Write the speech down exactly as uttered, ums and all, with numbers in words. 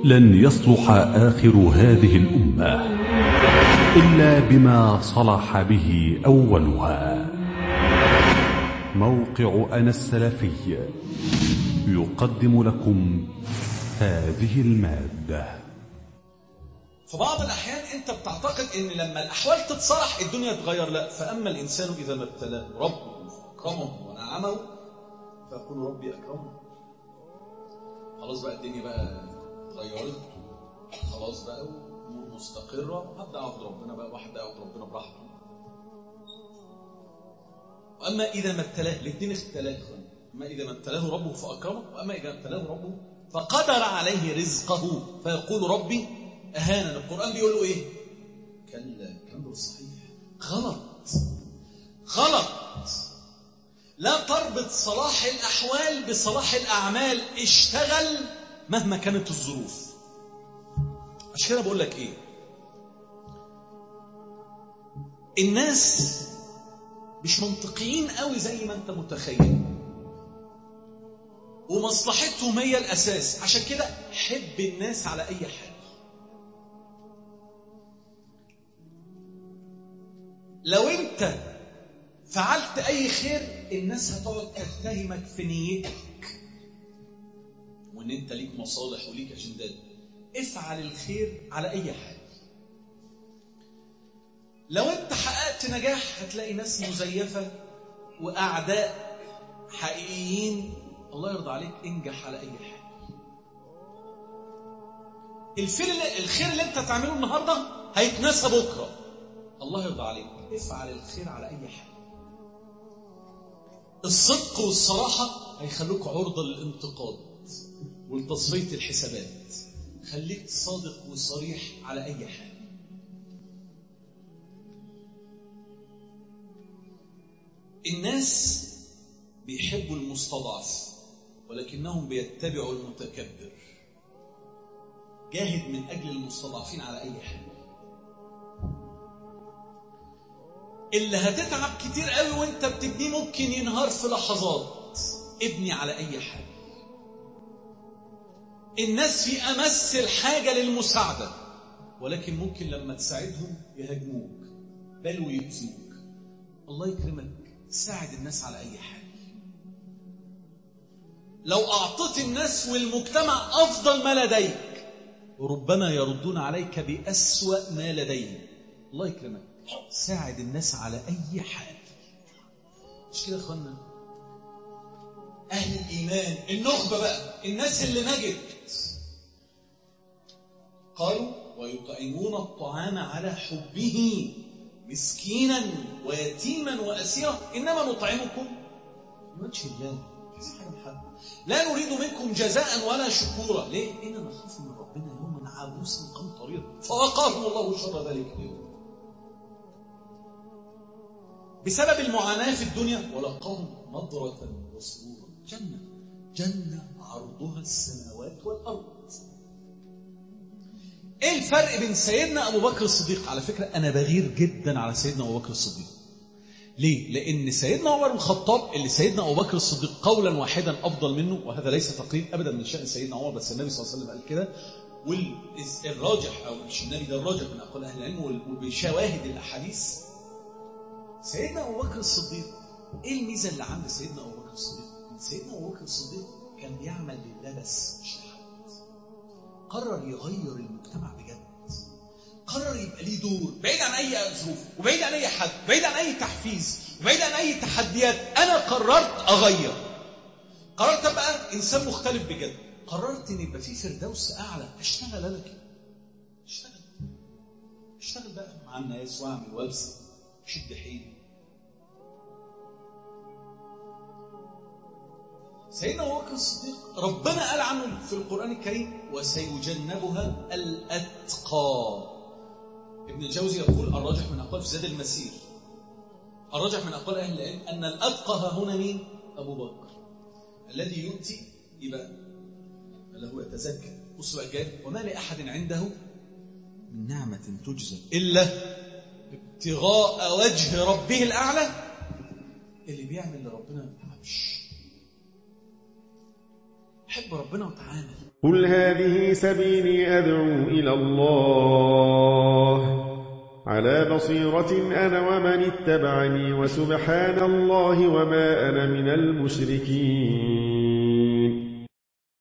لن يصلح آخر هذه الأمة إلا بما صلح به أولها. موقع أنا السلفي يقدم لكم هذه المادة. في بعض الأحيان أنت بتعتقد أن لما الأحوال تتصلح الدنيا تغير. لا، فأما الإنسان إذا ما ابتلاه ربه فأكرمه ونعمه فيقول ربي أكرمه. خلاص بقى الدنيا بقى اتغيرت، خلاص بقى أمور مستقرة، هبدأ أعبد ربنا بقى واحد أعبد ربنا براحته. وأما إذا ما ابتلاه، الاثنين ابتلاه، أما إذا ما ابتلاه ربه فأكرمه، وأما إذا ابتلاه ربه فقدر عليه رزقه فيقول ربي أهانا. القرآن بيقول له إيه؟ كلا، الكلام ده صحيح، غلط غلط. لا تربط صلاح الأحوال بصلاح الأعمال. اشتغل مهما كانت الظروف. عشان كده بقول لك إيه، الناس مش منطقيين قوي زي ما أنت متخيل، ومصلحتهم هي الأساس. عشان كده حب الناس على أي حال. لو أنت فعلت أي خير الناس هتقعد تتهمك في نيتك وإن أنت ليك مصالح وليك أجندات. افعل الخير على أي حال. لو أنت حققت نجاح هتلاقي ناس مزيفة وأعداء حقيقيين. الله يرضى عليك، انجح على أي حال. الخير اللي أنت تعمله النهاردة هيتنسى بكرة. الله يرضى عليك، افعل الخير على أي حال. الصدق والصراحة هيخلوك عرضة للانتقاد والتصفية الحسابات. خليك صادق وصريح على أي حال. الناس بيحبوا المستضعف ولكنهم بيتبعوا المتكبر. جاهد من أجل المستضعفين على أي حال. اللي هتتعب كتير قوي وانت بتبنيه ممكن ينهار في لحظات. ابني على أي حال. الناس في أمس الحاجة للمساعدة، ولكن ممكن لما تساعدهم يهاجموك بل ويؤذوك. الله يكرمك، ساعد الناس على أي حال. لو أعطيت الناس والمجتمع أفضل ما لديك ربما يردون عليك بأسوأ ما لديهم. الله يكرمك، ساعد الناس على أي حال. مش كده يا أخوانا؟ أهل الإيمان النخبة بقى، الناس اللي نجت، قالوا ويطعمون الطعام على حبه مسكينا ويتيما وأسيرا إنما نطعمكم لوجه الله لا نريد منكم جزاء ولا شكورا. ليه؟ إننا نخاف من ربنا يوما عبوسا قمطريرا فوقاهم الله شر ذلك اليوم. بسبب المعاناة في الدنيا ولقاهم نضرة وسرورا. جنة جنة عرضها السماوات والأرض. ايه الفرق بين سيدنا أبو بكر الصديق؟ على فكرة أنا بغير جدا على سيدنا أبو بكر الصديق. ليه؟ لأن سيدنا عمر بن الخطاب اللي سيدنا أبو بكر الصديق قولا واحدا أفضل منه، وهذا ليس تقليد أبدا من شأن سيدنا عمر، بس النبي صلى الله عليه وسلم قال كده. والراجح أو مش النبي ده، الراجح من أقوال أهل العلم وبشواهد الأحاديث، سيدنا أبو بكر الصديق إيه الميزة اللي عند سيدنا أبو بكر الصديق؟ سيدنا أبو بكر الصديق كان بيعمل لله بس مش لحد. قرر يغير المجتمع بجد. قرر يبقى ليه دور بعيد عن أي ظروف وبعيد عن أي حد، بعيد عن أي تحفيز وبعيد عن أي تحديات. أنا قررت أغير، قررت أبقى إنسان مختلف بجد. قررت إن يبقى في فردوس أعلى. أشتغل أنا كده، أشتغل أشتغل بقى مع الناس وأعمل وأبسط شد حيلي. سيدنا أبو بكر الصديق ربنا قال عنه في القرآن الكريم وسيجنبها الأتقى. ابن الجوزي يقول الراجح من أقوال في زاد المسير، الراجح من أقوال أهل العلم أن الأتقى هنا مين؟ أبو بكر الذي يؤتي يبقى له يتزكى. بص بقى الجاي، وما لأحد عنده من نعمة تجزى إلا ابتغاء وجه ربه الأعلى. اللي بيعمل لربنا ما يتعبش. حب ربنا وتعامل. قل هذه سبيلي أدعو إلى الله على بصيرة أنا ومن اتبعني وسبحان الله وما أنا من المشركين.